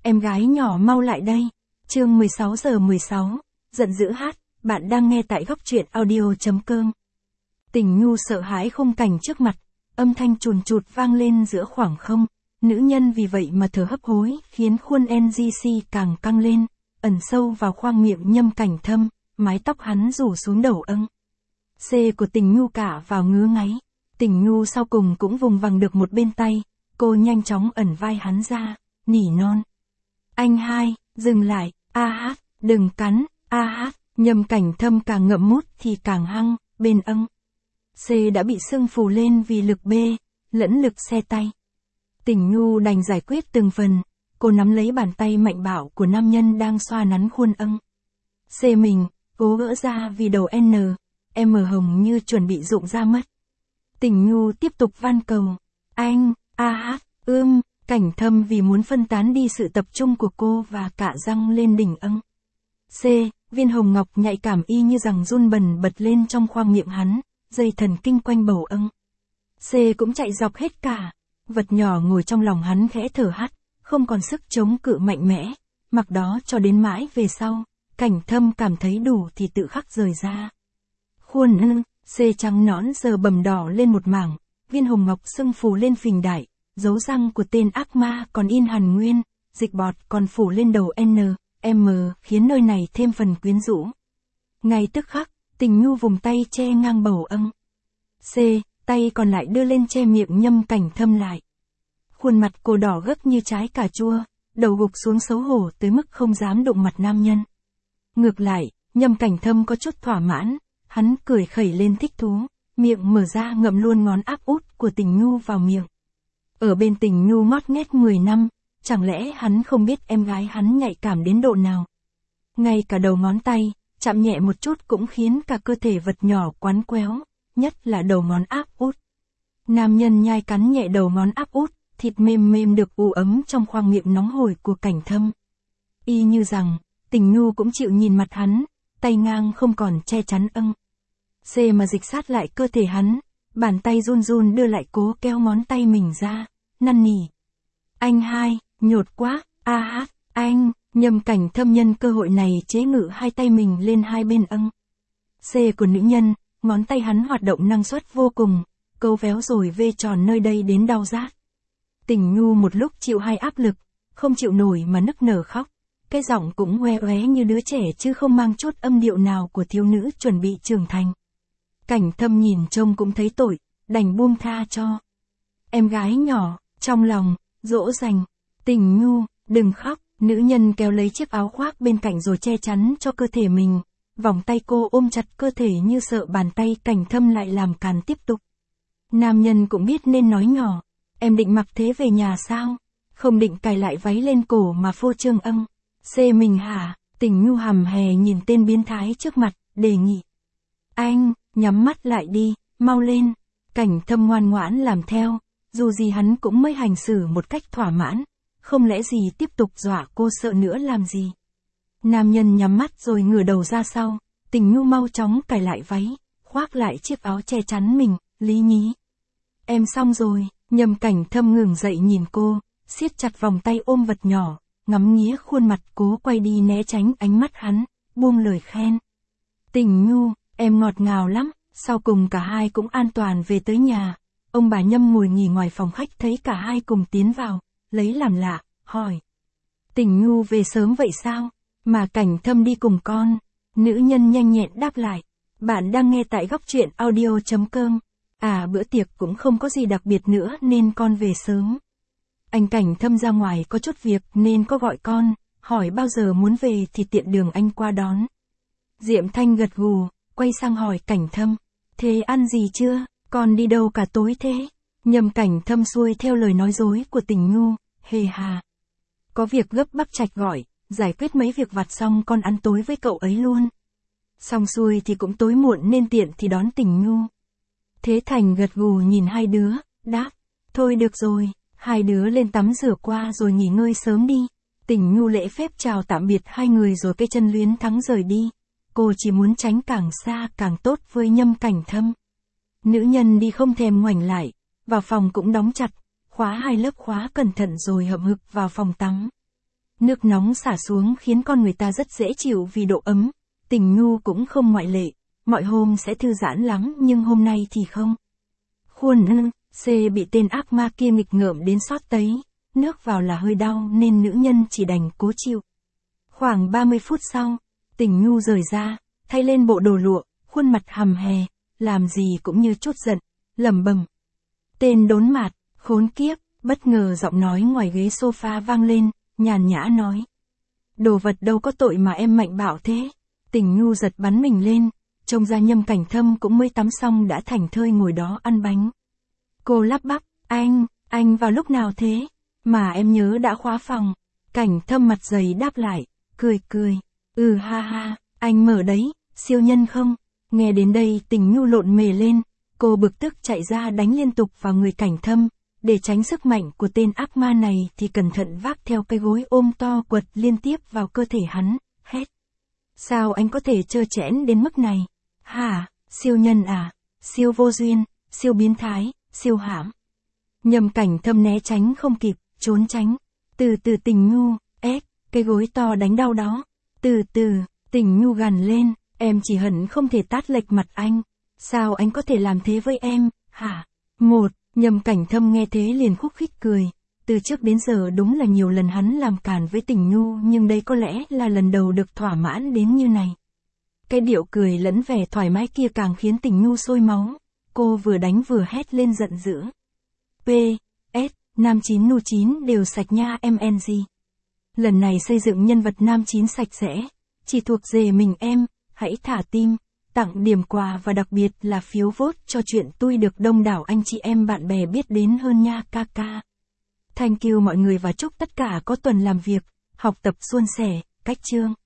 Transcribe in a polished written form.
Em gái nhỏ mau lại đây. Chương 16:16, giận dữ hát, bạn đang nghe tại góc truyện audio.com. Tình Nhu sợ hãi khung cảnh trước mặt, âm thanh chùn chụt vang lên giữa khoảng không, nữ nhân vì vậy mà thở hấp hối, khiến khuôn NGC càng căng lên, ẩn sâu vào khoang miệng Nhâm Cảnh Thâm, mái tóc hắn rủ xuống đầu âng. C của Tình Nhu cả vào ngứa ngáy, Tình Nhu sau cùng cũng vùng vằng được một bên tay, cô nhanh chóng ẩn vai hắn ra, nỉ non. Anh hai, dừng lại, a hát, đừng cắn, a hát, Nhâm Cảnh Thâm càng ngậm mút thì càng hăng, bên âng. C đã bị sưng phù lên vì lực B, lẫn lực xe tay. Tình Nhu đành giải quyết từng phần, cô nắm lấy bàn tay mạnh bạo của nam nhân đang xoa nắn khuôn âng. C mình, cố gỡ ra vì đầu N, M hồng như chuẩn bị rụng ra mất. Tình Nhu tiếp tục van cầu, anh, a hát, Cảnh Thâm vì muốn phân tán đi sự tập trung của cô và cạ răng lên đỉnh âng. C, viên hồng ngọc nhạy cảm y như rằng run bần bật lên trong khoang miệng hắn, dây thần kinh quanh bầu âng. C cũng chạy dọc hết cả, vật nhỏ ngồi trong lòng hắn khẽ thở hắt, không còn sức chống cự mạnh mẽ, mặc đó cho đến mãi về sau, Cảnh Thâm cảm thấy đủ thì tự khắc rời ra. Khuôn C trắng nõn giờ bầm đỏ lên một mảng, viên hồng ngọc sưng phù lên phình đại, dấu răng của tên ác ma còn in hằn nguyên, dịch bọt còn phủ lên đầu N, M khiến nơi này thêm phần quyến rũ. Ngay tức khắc, Tình Nhu vùng tay che ngang bầu âng. C, tay còn lại đưa lên che miệng Nhâm Cảnh Thâm lại. Khuôn mặt cô đỏ gấp như trái cà chua, đầu gục xuống xấu hổ tới mức không dám đụng mặt nam nhân. Ngược lại, Nhâm Cảnh Thâm có chút thỏa mãn, hắn cười khẩy lên thích thú, miệng mở ra ngậm luôn ngón áp út của Tình Nhu vào miệng. Ở bên Tình Nhu ngót nghét 10 năm, chẳng lẽ hắn không biết em gái hắn nhạy cảm đến độ nào. Ngay cả đầu ngón tay, chạm nhẹ một chút cũng khiến cả cơ thể vật nhỏ quắn quéo, nhất là đầu ngón áp út. Nam nhân nhai cắn nhẹ đầu ngón áp út, thịt mềm mềm được ù ấm trong khoang miệng nóng hổi của Cảnh Thâm. Y như rằng, Tình Nhu cũng chịu nhìn mặt hắn, tay ngang không còn che chắn âng. C mà dịch sát lại cơ thể hắn, bàn tay run run đưa lại cố kéo ngón tay mình ra, năn nỉ. Anh hai, nhột quá, a hát, anh, Nhâm Cảnh Thâm nhân cơ hội này chế ngự hai tay mình lên hai bên âng. C của nữ nhân, ngón tay hắn hoạt động năng suất vô cùng, câu véo rồi vê tròn nơi đây đến đau rát. Tình Nhu một lúc chịu hai áp lực, không chịu nổi mà nức nở khóc, cái giọng cũng oe oé như đứa trẻ chứ không mang chút âm điệu nào của thiếu nữ chuẩn bị trưởng thành. Cảnh Thâm nhìn trông cũng thấy tội, đành buông tha cho. Em gái nhỏ, trong lòng, dỗ dành, Tình Nhu, đừng khóc, nữ nhân kéo lấy chiếc áo khoác bên cạnh rồi che chắn cho cơ thể mình, vòng tay cô ôm chặt cơ thể như sợ bàn tay Cảnh Thâm lại làm càn tiếp tục. Nam nhân cũng biết nên nói nhỏ, em định mặc thế về nhà sao, không định cài lại váy lên cổ mà phô trương âng. C mình hả, Tình Nhu hằm hè nhìn tên biến thái trước mặt, đề nghị. Anh, nhắm mắt lại đi, mau lên. Cảnh Thâm ngoan ngoãn làm theo, dù gì hắn cũng mới hành xử một cách thỏa mãn, không lẽ gì tiếp tục dọa cô sợ nữa làm gì. Nam nhân nhắm mắt rồi ngửa đầu ra sau, Tình Nhu mau chóng cài lại váy, khoác lại chiếc áo che chắn mình, lý nhí. Em xong rồi, Nhâm Cảnh Thâm ngừng dậy nhìn cô, siết chặt vòng tay ôm vật nhỏ, ngắm nghía khuôn mặt cố quay đi né tránh ánh mắt hắn, buông lời khen. Tình Nhu, em ngọt ngào lắm. Sau cùng cả hai cũng an toàn về tới nhà, ông bà Nhâm ngồi nghỉ ngoài phòng khách thấy cả hai cùng tiến vào, lấy làm lạ, hỏi. Tình Nhu về sớm vậy sao, mà Cảnh Thâm đi cùng con? Nữ nhân nhanh nhẹn đáp lại, bạn đang nghe tại góc truyện audio.com, bữa tiệc cũng không có gì đặc biệt nữa nên con về sớm. Anh Cảnh Thâm ra ngoài có chút việc nên có gọi con, hỏi bao giờ muốn về thì tiện đường anh qua đón. Diệm Thanh gật gù, quay sang hỏi Cảnh Thâm. Thế ăn gì chưa, con đi đâu cả tối thế? Nhâm Cảnh Thâm xuôi theo lời nói dối của Tình Nhu, hề hà. Có việc gấp bắp Trạch gọi, giải quyết mấy việc vặt xong con ăn tối với cậu ấy luôn. Xong xuôi thì cũng tối muộn nên tiện thì đón Tình Nhu. Thế Thành gật gù nhìn hai đứa, đáp, thôi được rồi, hai đứa lên tắm rửa qua rồi nghỉ ngơi sớm đi. Tình Nhu lễ phép chào tạm biệt hai người rồi cây chân luyến thắng rời đi. Cô chỉ muốn tránh càng xa càng tốt với Nhâm Cảnh Thâm. Nữ nhân đi không thèm ngoảnh lại, vào phòng cũng đóng chặt, khóa hai lớp khóa cẩn thận rồi hậm hực vào phòng tắm. Nước nóng xả xuống khiến con người ta rất dễ chịu vì độ ấm. Tình Nhu cũng không ngoại lệ. Mọi hôm sẽ thư giãn lắm nhưng hôm nay thì không. Khuôn C bị tên ác ma kia nghịch ngợm đến xót tấy. Nước vào là hơi đau nên nữ nhân chỉ đành cố chịu. Khoảng 30 phút sau, Tình Nhu rời ra, thay lên bộ đồ lụa, khuôn mặt hầm hè, làm gì cũng như chút giận, lẩm bẩm. Tên đốn mạt, khốn kiếp, bất ngờ giọng nói ngoài ghế sofa vang lên, nhàn nhã nói. Đồ vật đâu có tội mà em mạnh bạo thế. Tình Nhu giật bắn mình lên, trông ra Nhâm Cảnh Thâm cũng mới tắm xong đã thảnh thơi ngồi đó ăn bánh. Cô lắp bắp, anh vào lúc nào thế? Mà em nhớ đã khóa phòng. Cảnh Thâm mặt dày đáp lại, cười. Ha ha, anh mở đấy, siêu nhân không? Nghe đến đây Tình Nhu lộn mề lên, cô bực tức chạy ra đánh liên tục vào người Cảnh Thâm. Để tránh sức mạnh của tên ác ma này thì cẩn thận vác theo cái gối ôm to quật liên tiếp vào cơ thể hắn, hét. Sao anh có thể trơ trẽn đến mức này? Hả, siêu nhân à? Siêu vô duyên, siêu biến thái, siêu hãm. Nhâm Cảnh Thâm né tránh không kịp, trốn tránh. Từ từ Tình Nhu, cái gối to đánh đau đó. Từ từ, Tình Nhu gằn lên, em chỉ hận không thể tát lệch mặt anh. Sao anh có thể làm thế với em, hả? Nhâm Cảnh Thâm nghe thế liền khúc khích cười. Từ trước đến giờ đúng là nhiều lần hắn làm càn với Tình Nhu nhưng đây có lẽ là lần đầu được thỏa mãn đến như này. Cái điệu cười lẫn vẻ thoải mái kia càng khiến Tình Nhu sôi máu. Cô vừa đánh vừa hét lên giận dữ. P.S. Nam 9 Nu 9 đều sạch nha MNG. Lần này xây dựng nhân vật Nam 9 sạch sẽ. Chỉ thuộc về mình em, hãy thả tim, tặng điểm quà và đặc biệt là phiếu vote cho chuyện tôi được đông đảo anh chị em bạn bè biết đến hơn nha kaka. Thank you mọi người và chúc tất cả có tuần làm việc, học tập suôn sẻ, cách chương.